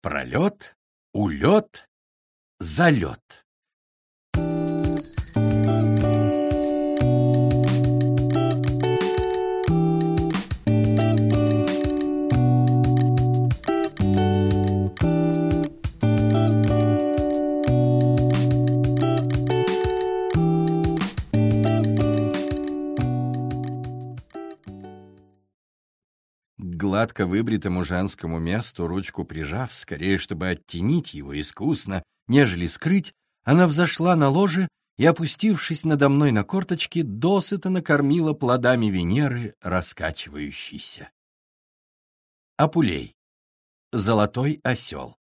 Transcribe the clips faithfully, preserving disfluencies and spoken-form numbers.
Пролет, улет, залет. К гладко выбритому женскому месту, ручку прижав, скорее, чтобы оттенить его искусно, нежели скрыть, она взошла на ложе и, опустившись надо мной на корточки, досыта накормила плодами Венеры, раскачивающейся. Апулей. Золотой осел.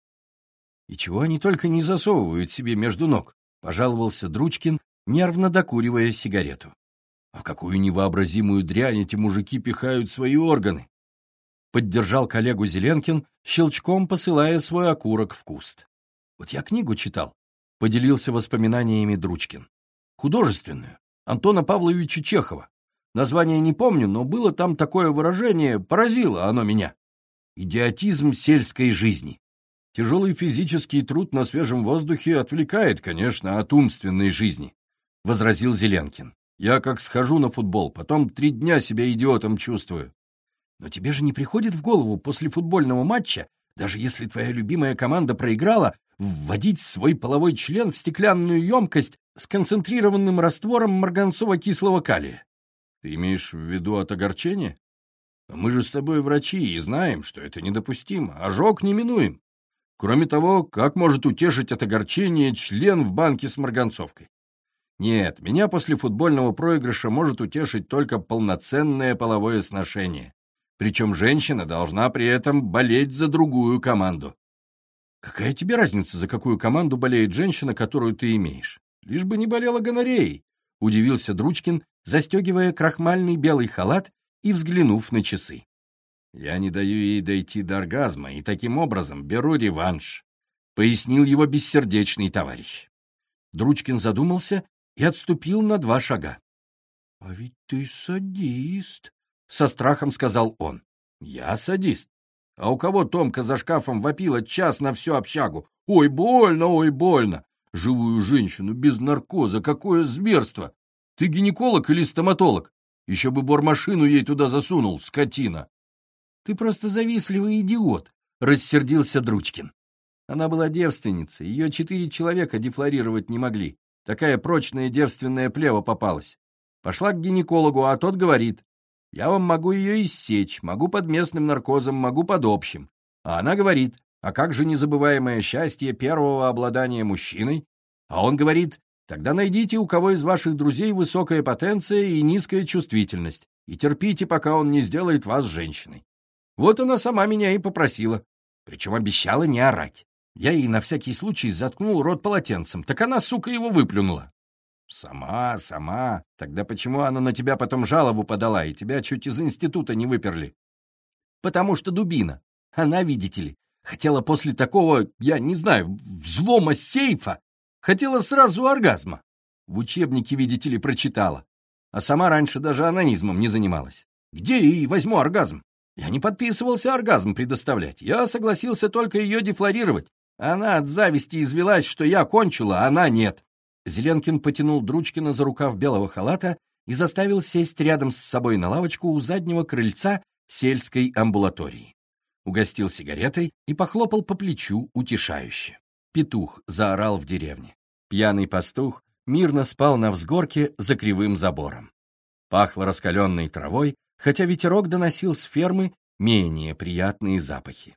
«И чего они только не засовывают себе между ног?» — пожаловался Дручкин, нервно докуривая сигарету. «А в какую невообразимую дрянь эти мужики пихают свои органы?» Поддержал коллегу Зеленкин, щелчком посылая свой окурок в куст. «Вот я книгу читал», — поделился воспоминаниями Дручкин. «Художественную, Антона Павловича Чехова. Название не помню, но было там такое выражение, поразило оно меня. Идиотизм сельской жизни. Тяжелый физический труд на свежем воздухе отвлекает, конечно, от умственной жизни», — возразил Зеленкин. «Я как схожу на футбол, потом три дня себя идиотом чувствую». «Но тебе же не приходит в голову после футбольного матча, даже если твоя любимая команда проиграла, вводить свой половой член в стеклянную емкость с концентрированным раствором марганцово-кислого калия?» «Ты имеешь в виду от огорчения? Мы же с тобой врачи и знаем, что это недопустимо. Ожог неминуем. Кроме того, как может утешить от огорчения член в банке с марганцовкой? Нет, меня после футбольного проигрыша может утешить только полноценное половое сношение. Причем женщина должна при этом болеть за другую команду». «Какая тебе разница, за какую команду болеет женщина, которую ты имеешь? Лишь бы не болела гонореей», — удивился Дручкин, застегивая крахмальный белый халат и взглянув на часы. «Я не даю ей дойти до оргазма и таким образом беру реванш», — пояснил его бессердечный товарищ. Дручкин задумался и отступил на два шага. «А ведь ты садист», — со страхом сказал он. «Я садист? А у кого Томка за шкафом вопила час на всю общагу? Ой, больно, ой, больно! Живую женщину без наркоза, какое зверство! Ты гинеколог или стоматолог? Еще бы бормашину ей туда засунул, скотина!» «Ты просто завистливый идиот», — рассердился Дручкин. Она была девственницей, ее четыре человека дефлорировать не могли. Такая прочная девственная плева попалась. Пошла к гинекологу, а тот говорит: «Я вам могу ее иссечь, могу под местным наркозом, могу под общим». А она говорит: «А как же незабываемое счастье первого обладания мужчиной?» А он говорит: «Тогда найдите, у кого из ваших друзей высокая потенция и низкая чувствительность, и терпите, пока он не сделает вас женщиной». Вот она сама меня и попросила, причем обещала не орать. Я ей на всякий случай заткнул рот полотенцем, так она, сука, его выплюнула. «Сама, сама. Тогда почему она на тебя потом жалобу подала, и тебя чуть из института не выперли?» «Потому что дубина. Она, видите ли, хотела после такого, я не знаю, взлома сейфа, хотела сразу оргазма. В учебнике, видите ли, прочитала. А сама раньше даже онанизмом не занималась. Где я ей возьму оргазм? Я не подписывался оргазм предоставлять. Я согласился только ее дефлорировать. Она от зависти извелась, что я кончила, а она нет». Зеленкин потянул Дручкина за рукав белого халата и заставил сесть рядом с собой на лавочку у заднего крыльца сельской амбулатории. Угостил сигаретой и похлопал по плечу утешающе. Петух заорал в деревне. Пьяный пастух мирно спал на взгорке за кривым забором. Пахло раскаленной травой, хотя ветерок доносил с фермы менее приятные запахи.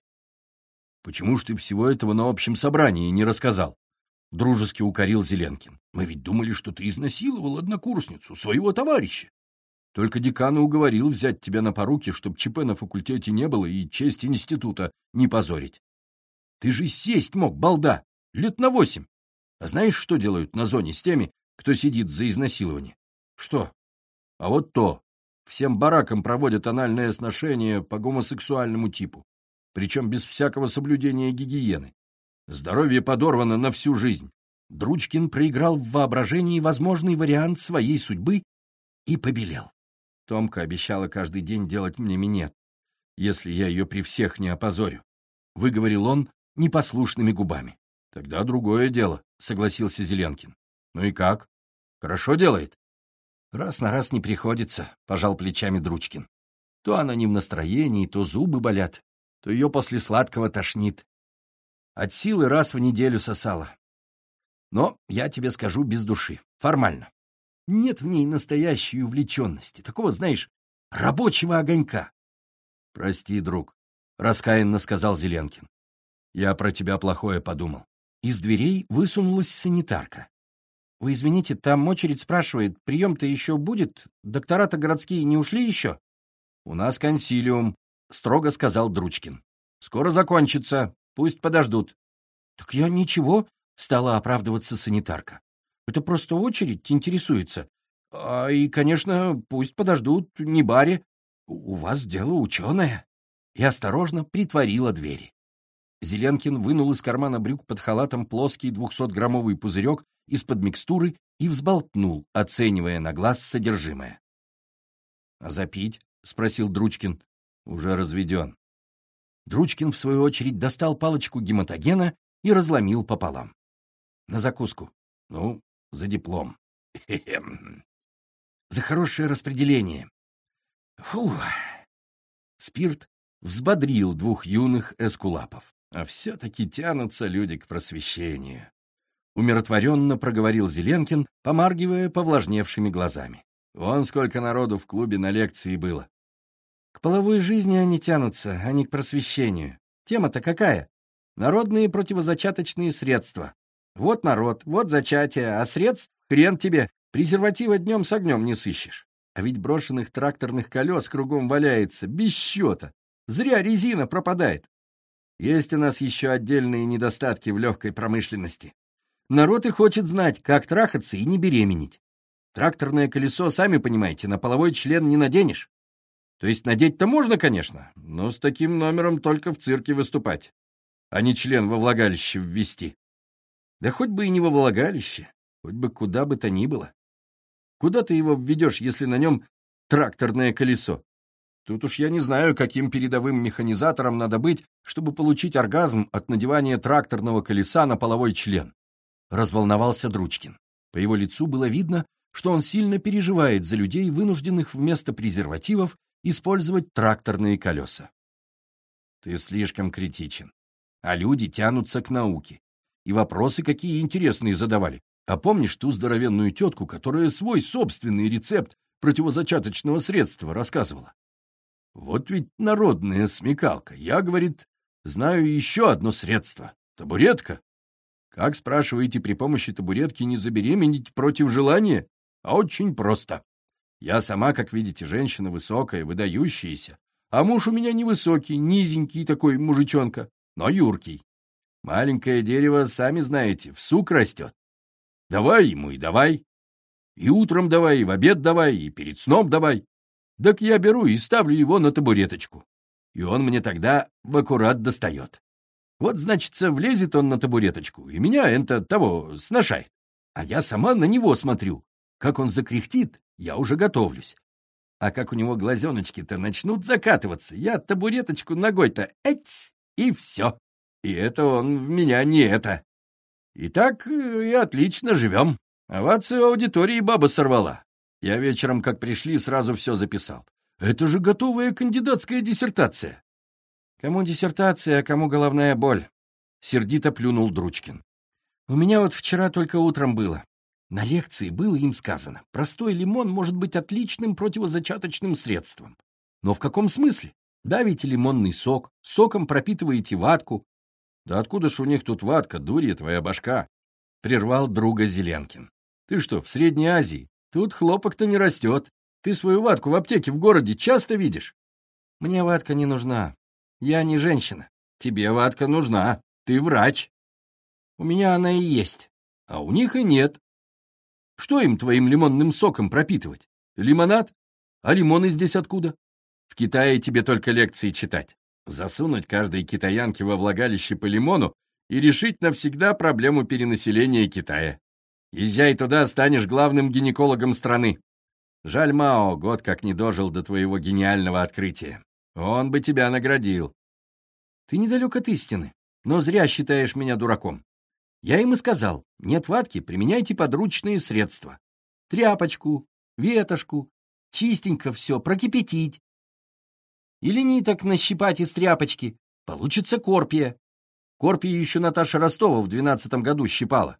«Почему ж ты всего этого на общем собрании не рассказал?» — дружески укорил Зеленкин. «Мы ведь думали, что ты изнасиловал однокурсницу, своего товарища. Только декан уговорил взять тебя на поруки, чтоб ЧП на факультете не было и честь института не позорить. Ты же сесть мог, балда, лет на восемь. А знаешь, что делают на зоне с теми, кто сидит за изнасилование? Что? А вот то. Всем баракам проводят анальное сношение по гомосексуальному типу, причем без всякого соблюдения гигиены. Здоровье подорвано на всю жизнь». Дручкин проиграл в воображении возможный вариант своей судьбы и побелел. Томка обещала каждый день делать мне минет, если я ее при всех не опозорю. — выговорил он непослушными губами. «Тогда другое дело», — согласился Зеленкин. «Ну и как? Хорошо делает?» «Раз на раз не приходится», — пожал плечами Дручкин. «То она не в настроении, то зубы болят, то ее после сладкого тошнит. От силы раз в неделю сосала. Но, я тебе скажу без души, формально. Нет в ней настоящей увлеченности, такого, знаешь, рабочего огонька». «Прости, друг», — раскаянно сказал Зеленкин. «Я про тебя плохое подумал». Из дверей высунулась санитарка. «Вы извините, там очередь спрашивает, прием-то еще будет? Доктора-то городские не ушли еще?» «У нас консилиум», — строго сказал Дручкин. «Скоро закончится, пусть подождут». «Так я ничего», — стала оправдываться санитарка. «Это просто очередь интересуется. А, и, конечно, пусть подождут, не баре. У вас дело ученое». И осторожно притворила двери. Зеленкин вынул из кармана брюк под халатом плоский двухсотграммовый пузырек из-под микстуры и взболтнул, оценивая на глаз содержимое. «А запить?» — спросил Дручкин. «Уже разведен». Дручкин, в свою очередь, достал палочку гематогена и разломил пополам. «На закуску. Ну, за диплом. За хорошее распределение. Фух». Спирт взбодрил двух юных эскулапов. А все-таки тянутся люди к просвещению. Умиротворенно проговорил Зеленкин, помаргивая повлажневшими глазами. Вон сколько народу в клубе на лекции было. К половой жизни они тянутся, а не к просвещению. Тема-то какая? Народные противозачаточные средства. Вот народ, вот зачатие, а средств хрен тебе. Презерватива днем с огнем не сыщешь. А ведь брошенных тракторных колес кругом валяется, без счета. Зря резина пропадает. Есть у нас еще отдельные недостатки в легкой промышленности. Народ и хочет знать, как трахаться и не беременеть. Тракторное колесо, сами понимаете, на половой член не наденешь. То есть надеть-то можно, конечно, но с таким номером только в цирке выступать, а не член во влагалище ввести. Да хоть бы и не во влагалище, хоть бы куда бы то ни было. Куда ты его введешь, если на нем тракторное колесо? Тут уж я не знаю, каким передовым механизатором надо быть, чтобы получить оргазм от надевания тракторного колеса на половой член. Разволновался Дручкин. По его лицу было видно, что он сильно переживает за людей, вынужденных вместо презервативов использовать тракторные колеса. Ты слишком критичен. А люди тянутся к науке. И вопросы какие интересные задавали. А помнишь ту здоровенную тетку, которая свой собственный рецепт противозачаточного средства рассказывала? Вот ведь народная смекалка. Я, говорит, знаю еще одно средство. Табуретка. Как, спрашиваете, при помощи табуретки не забеременеть против желания? А очень просто. Я сама, как видите, женщина высокая, выдающаяся. А муж у меня невысокий, низенький такой мужичонка, но юркий. Маленькое дерево, сами знаете, в сук растет. Давай ему и давай. И утром давай, и в обед давай, и перед сном давай. Так я беру и ставлю его на табуреточку. И он мне тогда в аккурат достает. Вот, значится, влезет он на табуреточку, и меня это того сношает. А я сама на него смотрю. Как он закряхтит, я уже готовлюсь. А как у него глазеночки-то начнут закатываться, я табуреточку ногой-то эть, и все. И это он в меня не это. И так и отлично живем. Овацию аудитории баба сорвала. Я вечером, как пришли, сразу все записал. Это же готовая кандидатская диссертация. Кому диссертация, а кому головная боль? Сердито плюнул Дручкин. У меня вот вчера только утром было. На лекции было им сказано, простой лимон может быть отличным противозачаточным средством. Но в каком смысле? Давите лимонный сок, соком пропитываете ватку. Да откуда ж у них тут ватка, дурья твоя башка? Прервал друга Зеленкин. Ты что, в Средней Азии? Тут хлопок-то не растет. Ты свою ватку в аптеке в городе часто видишь? Мне ватка не нужна. Я не женщина. Тебе ватка нужна. Ты врач. У меня она и есть. А у них и нет. Что им твоим лимонным соком пропитывать? Лимонад? А лимоны здесь откуда? В Китае тебе только лекции читать. Засунуть каждой китаянке во влагалище по лимону и решить навсегда проблему перенаселения Китая. Езжай туда, станешь главным гинекологом страны. Жаль, Мао год как не дожил до твоего гениального открытия. Он бы тебя наградил. Ты недалек от истины, но зря считаешь меня дураком. Я им и сказал, нет ватки, применяйте подручные средства. Тряпочку, ветошку, чистенько все, прокипятить. Или ниток нащипать из тряпочки. Получится корпия. Корпию еще Наташа Ростова в двенадцатом году щипала.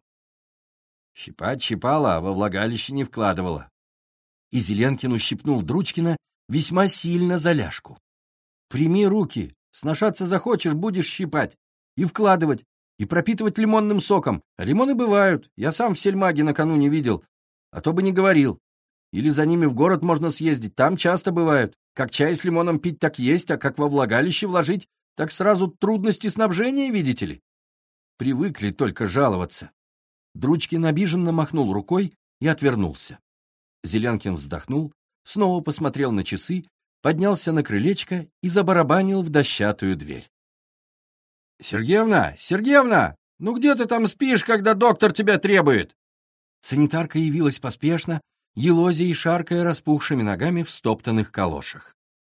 Щипать щипала, а во влагалище не вкладывала. И Зеленкин ущипнул Дручкина весьма сильно за ляжку. Прими руки, сношаться захочешь, будешь щипать. И вкладывать, и пропитывать лимонным соком. Лимоны бывают, я сам в сельмаге накануне видел, а то бы не говорил. Или за ними в город можно съездить, там часто бывают. Как чай с лимоном пить, так есть, а как во влагалище вложить, так сразу трудности снабжения, видите ли. Привыкли только жаловаться. Дручкин обиженно махнул рукой и отвернулся. Зеленкин вздохнул, снова посмотрел на часы, поднялся на крылечко и забарабанил в дощатую дверь. — Сергеевна, Сергеевна, ну где ты там спишь, когда доктор тебя требует? Санитарка явилась поспешно, елозя и шаркая распухшими ногами в стоптанных калошах.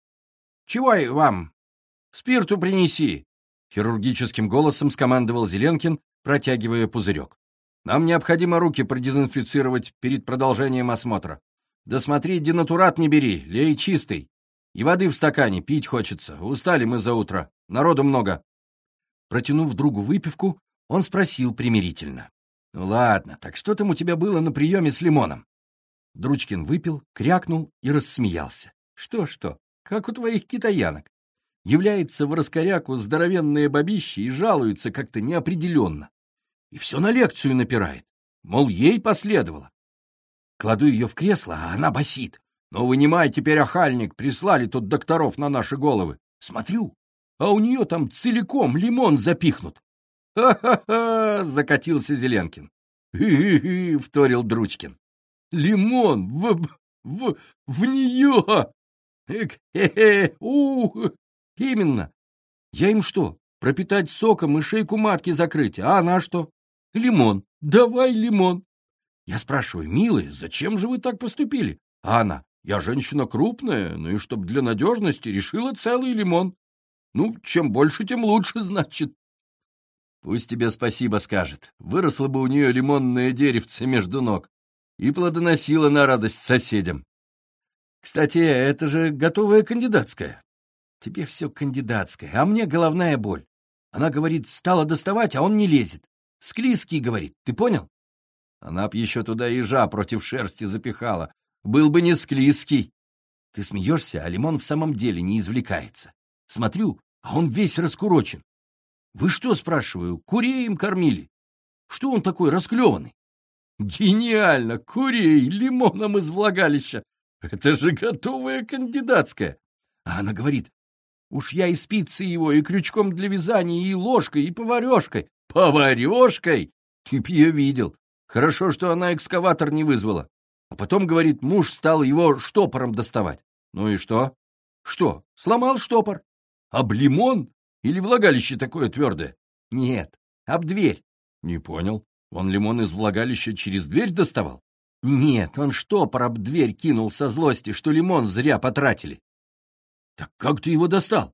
— Чего вам? Спирту принеси! — хирургическим голосом скомандовал Зеленкин, протягивая пузырек. — Нам необходимо руки продезинфицировать перед продолжением осмотра. Да смотри, денатурат не бери, лей чистый. И воды в стакане, пить хочется. Устали мы за утро, народу много. Протянув другу выпивку, он спросил примирительно. — Ну ладно, так что там у тебя было на приеме с лимоном? Дручкин выпил, крякнул и рассмеялся. Что-что, как у твоих китаянок. Является в раскоряку здоровенное бабище и жалуется как-то неопределенно. И все на лекцию напирает, мол, ей последовало. Кладу ее в кресло, а она басит. Ну, вынимай теперь охальник, прислали тут докторов на наши головы. Смотрю, а у нее там целиком лимон запихнут. «Ха-ха-ха!» — закатился Зеленкин. «Хи-хи-хи!» — вторил Дручкин. «Лимон в... в... в нее!» «Хе-хе! Ух!» «Именно! Я им что, пропитать соком и шейку матки закрыть, а она что? Лимон! Давай лимон!» Я спрашиваю, милые, зачем же вы так поступили? А она, я женщина крупная, ну и чтоб для надежности решила целый лимон. Ну, чем больше, тем лучше, значит. Пусть тебе спасибо скажет. Выросло бы у нее лимонное деревце между ног и плодоносило на радость соседям. Кстати, это же готовая кандидатская. Тебе все кандидатское, а мне головная боль. Она говорит, стала доставать, а он не лезет. Склизкий, говорит, ты понял? Она б еще туда ежа против шерсти запихала. Был бы не склизкий. Ты смеешься, а лимон в самом деле не извлекается. Смотрю, а он весь раскурочен. Вы что, спрашиваю, курей им кормили? Что он такой расклеванный? Гениально! Курей лимоном из влагалища! Это же готовая кандидатская! А она говорит, уж я и спицей его, и крючком для вязания, и ложкой, и поварешкой. Поварешкой? Ты б ее видел. Хорошо, что она экскаватор не вызвала. А потом, говорит, муж стал его штопором доставать. Ну и что? Что, сломал штопор? Об лимон? Или влагалище такое твердое? Нет, об дверь. Не понял. Он лимон из влагалища через дверь доставал? Нет, он штопор об дверь кинул со злости, что лимон зря потратили. Так как ты его достал?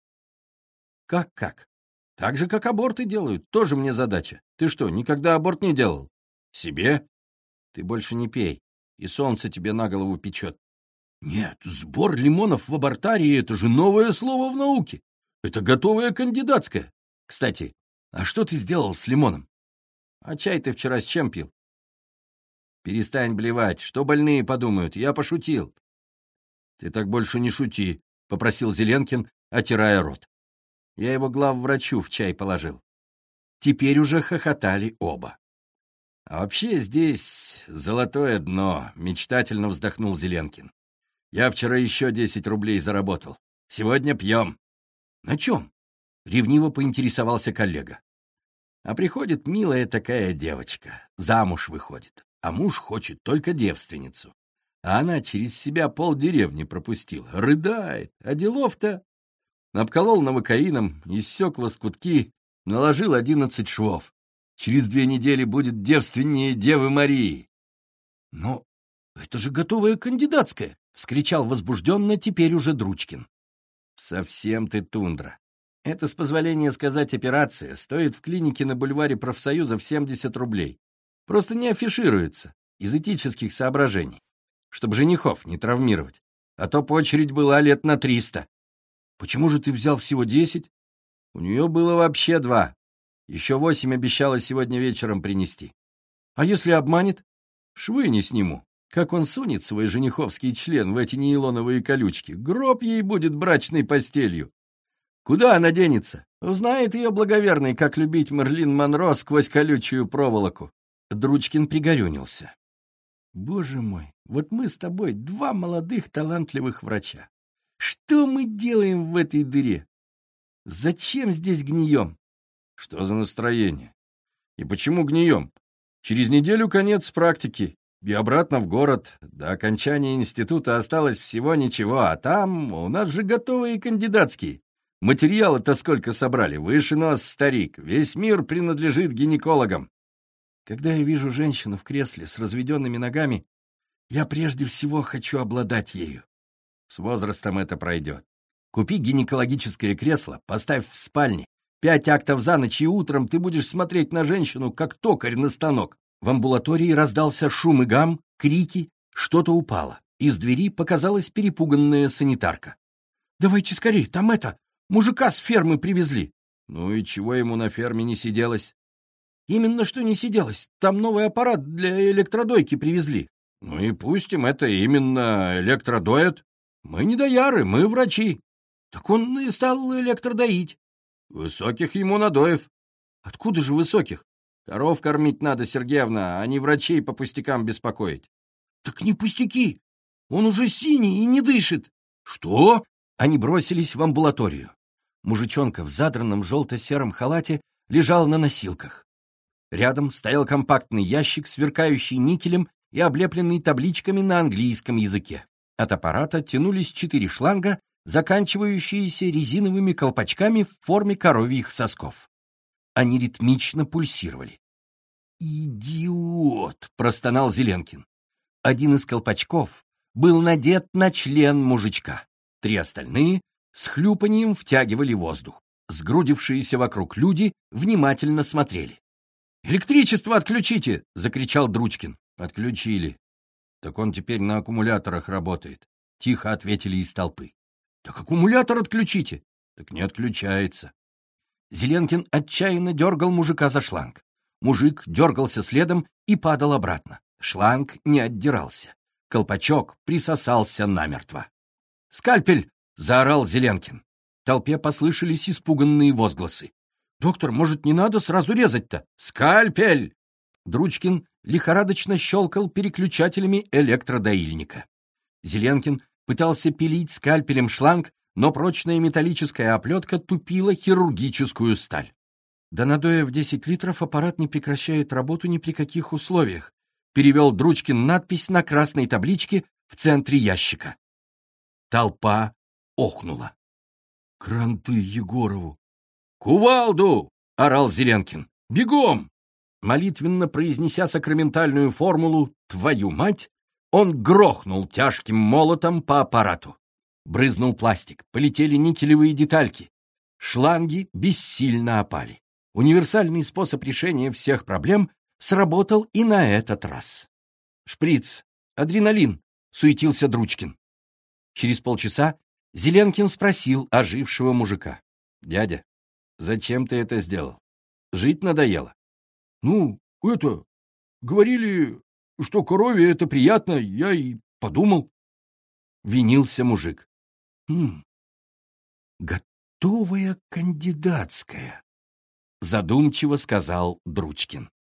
Как-как? Так же, как аборты делают. Тоже мне задача. Ты что, никогда аборт не делал? Себе? Ты больше не пей, и солнце тебе на голову печет. Нет, сбор лимонов в абортарии — это же новое слово в науке. Это готовая кандидатская. Кстати, а что ты сделал с лимоном? А чай ты вчера с чем пил? Перестань блевать, что больные подумают, я пошутил. Ты так больше не шути, — попросил Зеленкин, отирая рот. Я его главврачу в чай положил. Теперь уже хохотали оба. А вообще здесь золотое дно, — мечтательно вздохнул Зеленкин. Я вчера еще десять рублей заработал. Сегодня пьем. На чем? Ревниво поинтересовался коллега. А приходит милая такая девочка, замуж выходит, а муж хочет только девственницу. А она через себя полдеревни пропустила, рыдает, а делов-то... Обколол новокаином, иссек лоскутки, наложил одиннадцать швов. Через две недели будет девственнее Девы Марии. — Но это же готовая кандидатская! — вскричал возбужденно теперь уже Дручкин. — Совсем ты тундра. Это, с позволения сказать, операция стоит в клинике на бульваре профсоюзов семьдесят рублей. Просто не афишируется, из этических соображений, чтобы женихов не травмировать. А то по очередь была лет на триста. Почему же ты взял всего десять? У нее было вообще два. Еще восемь обещала сегодня вечером принести. А если обманет? Швы не сниму. Как он сунет свой жениховский член в эти нейлоновые колючки, гроб ей будет брачной постелью. Куда она денется? Узнает ее благоверный, как любить Мерлин Монро сквозь колючую проволоку. Дручкин пригорюнился. Боже мой, вот мы с тобой два молодых талантливых врача. Что мы делаем в этой дыре? Зачем здесь гнием? Что за настроение? И почему гнием? Через неделю конец практики. И обратно в город. До окончания института осталось всего ничего, а там у нас же готовые кандидатские. Материала-то сколько собрали. Выше нос, старик. Весь мир принадлежит гинекологам. Когда я вижу женщину в кресле с разведенными ногами, я прежде всего хочу обладать ею. С возрастом это пройдет. Купи гинекологическое кресло, поставь в спальне. Пять актов за ночь, и утром ты будешь смотреть на женщину, как токарь на станок. В амбулатории раздался шум и гам, крики, что-то упало. Из двери показалась перепуганная санитарка. «Давайте скорей, там это, мужика с фермы привезли». Ну и чего ему на ферме не сиделось? Именно что не сиделось, там новый аппарат для электродойки привезли. Ну и пусть им это именно электродоят. Мы не дояры, мы врачи. Так он и стал электродоить. Высоких ему надоев. Откуда же высоких? Коров кормить надо, Сергеевна, а не врачей по пустякам беспокоить. Так не пустяки. Он уже синий и не дышит. Что? Они бросились в амбулаторию. Мужичонка в задранном желто-сером халате лежал на носилках. Рядом стоял компактный ящик, сверкающий никелем и облепленный табличками на английском языке. От аппарата тянулись четыре шланга, заканчивающиеся резиновыми колпачками в форме коровьих сосков. Они ритмично пульсировали. «Идиот!» — простонал Зеленкин. Один из колпачков был надет на член мужичка. Три остальные с хлюпаньем втягивали воздух. Сгрудившиеся вокруг люди внимательно смотрели. «Электричество отключите!» — закричал Дручкин. «Отключили. Так он теперь на аккумуляторах работает», — тихо ответили из толпы. «Так аккумулятор отключите!» «Так не отключается». Зеленкин отчаянно дергал мужика за шланг. Мужик дергался следом и падал обратно. Шланг не отдирался. Колпачок присосался намертво. «Скальпель!» — заорал Зеленкин. В толпе послышались испуганные возгласы. «Доктор, может, не надо сразу резать-то?» «Скальпель!» Дручкин лихорадочно щелкал переключателями электродоильника. Зеленкин пытался пилить скальпелем шланг, но прочная металлическая оплетка тупила хирургическую сталь. «До надоя в десять литров аппарат не прекращает работу ни при каких условиях», перевел Дручкин надпись на красной табличке в центре ящика. Толпа охнула. «Кранты Егорову!» «Кувалду!» — орал Зеленкин. «Бегом!» Молитвенно произнеся сакраментальную формулу «Твою мать!», он грохнул тяжким молотом по аппарату. Брызнул пластик, полетели никелевые детальки. Шланги бессильно опали. Универсальный способ решения всех проблем сработал и на этот раз. «Шприц! Адреналин!» — суетился Дручкин. Через полчаса Зеленкин спросил ожившего мужика. «Дядя, зачем ты это сделал? Жить надоело?» «Ну, это... Говорили, что корове это приятно, я и подумал». Винился мужик. «Хм... Готовая кандидатская», — задумчиво сказал Дручкин.